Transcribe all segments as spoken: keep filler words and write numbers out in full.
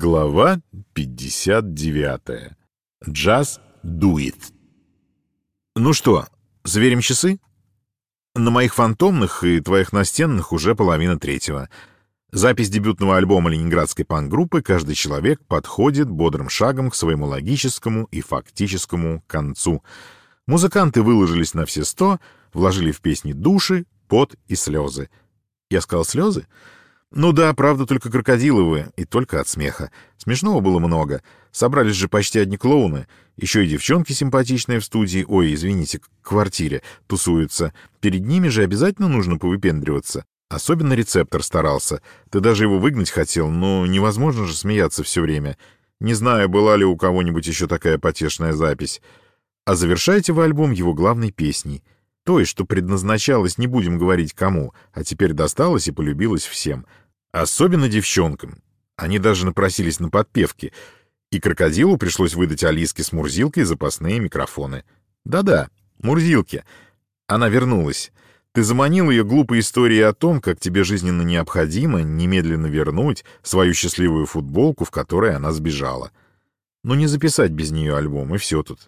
Глава пятьдесят девятая. Just do it. Ну что, заверим часы? На моих фантомных и твоих настенных уже половина третьего. Запись дебютного альбома ленинградской панк-группы «Каждый человек» подходит бодрым шагом к своему логическому и фактическому концу. Музыканты выложились на все сто, вложили в песни души, пот и слезы. Я сказал слезы? Ну да, правда, только крокодиловые, и только от смеха. Смешного было много. Собрались же почти одни клоуны. Еще и девчонки симпатичные в студии, ой, извините, к квартире, тусуются. Перед ними же обязательно нужно повыпендриваться. Особенно рецептор старался. Ты даже его выгнать хотел, но невозможно же смеяться все время. Не знаю, была ли у кого-нибудь еще такая потешная запись. А завершайте вы альбом его главной песней. Той, что предназначалось, не будем говорить кому, а теперь досталось и полюбилось всем. Особенно девчонкам. Они даже напросились на подпевки. И крокодилу пришлось выдать Алиске с Мурзилкой запасные микрофоны. Да-да, Мурзилке. Она вернулась. Ты заманил ее глупой историей о том, как тебе жизненно необходимо немедленно вернуть свою счастливую футболку, в которой она сбежала. Но не записать без нее альбом, и все тут.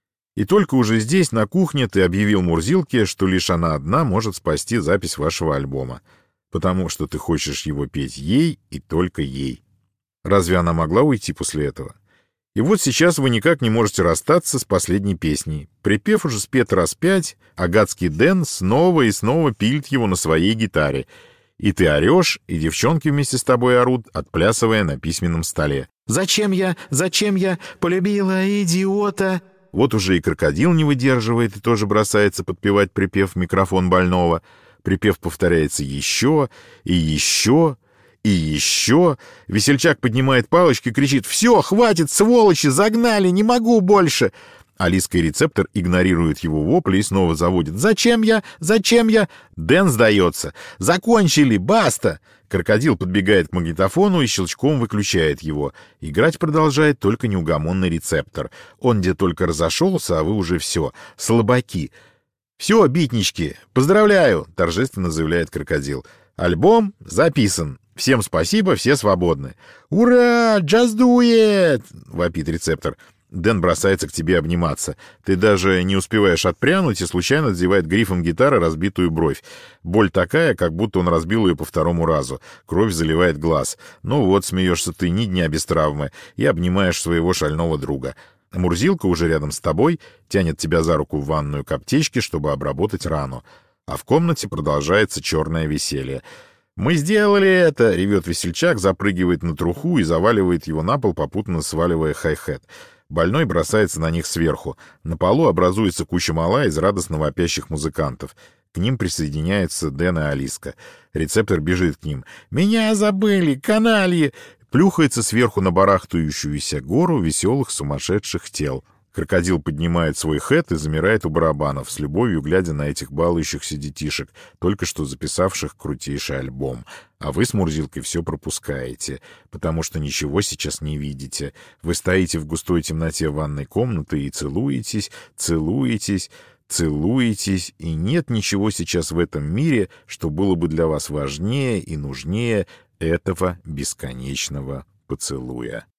И только уже здесь, на кухне, ты объявил Мурзилке, что лишь она одна может спасти запись вашего альбома, потому что ты хочешь его петь ей и только ей. Разве она могла уйти после этого? И вот сейчас вы никак не можете расстаться с последней песней. Припев уже спет раз пять, а гадский Дэн снова и снова пилит его на своей гитаре. И ты орешь, и девчонки вместе с тобой орут, отплясывая на письменном столе. «Зачем я, зачем я полюбила идиота?» Вот уже и крокодил не выдерживает и тоже бросается подпевать припев в микрофон больного. Припев повторяется еще и еще и еще. Весельчак поднимает палочки и кричит: «Все, хватит, сволочи, загнали, не могу больше!» Алиска и рецептор игнорируют его вопли и снова заводят: «Зачем я? Зачем я?» Дэн сдается: «Закончили, баста!» Крокодил подбегает к магнитофону и щелчком выключает его. Играть продолжает только неугомонный рецептор. Он где только разошелся, а вы уже все. Слабаки. «Все, битнички, поздравляю!» — торжественно заявляет крокодил. «Альбом записан. Всем спасибо, все свободны». «Ура! Just do it!» — вопит рецептор. Дэн бросается к тебе обниматься. Ты даже не успеваешь отпрянуть и случайно задевает грифом гитары разбитую бровь. Боль такая, как будто он разбил ее по второму разу. Кровь заливает глаз. Ну вот, смеешься ты ни дня без травмы и обнимаешь своего шального друга. Мурзилка уже рядом с тобой тянет тебя за руку в ванную к аптечке, чтобы обработать рану. А в комнате продолжается черное веселье. «Мы сделали это!» — ревет весельчак, запрыгивает на труху и заваливает его на пол, попутно сваливая хай-хет. Больной бросается на них сверху. На полу образуется куча мала из радостно вопящих музыкантов. К ним присоединяются Дэн и Алиска. Рецептор бежит к ним. «Меня забыли, канальи!» Плюхается сверху на барахтающуюся гору веселых сумасшедших тел. Крокодил поднимает свой хэт и замирает у барабанов, с любовью глядя на этих балующихся детишек, только что записавших крутейший альбом. А вы с Мурзилкой все пропускаете, потому что ничего сейчас не видите. Вы стоите в густой темноте ванной комнаты и целуетесь, целуетесь, целуетесь, и нет ничего сейчас в этом мире, что было бы для вас важнее и нужнее этого бесконечного поцелуя.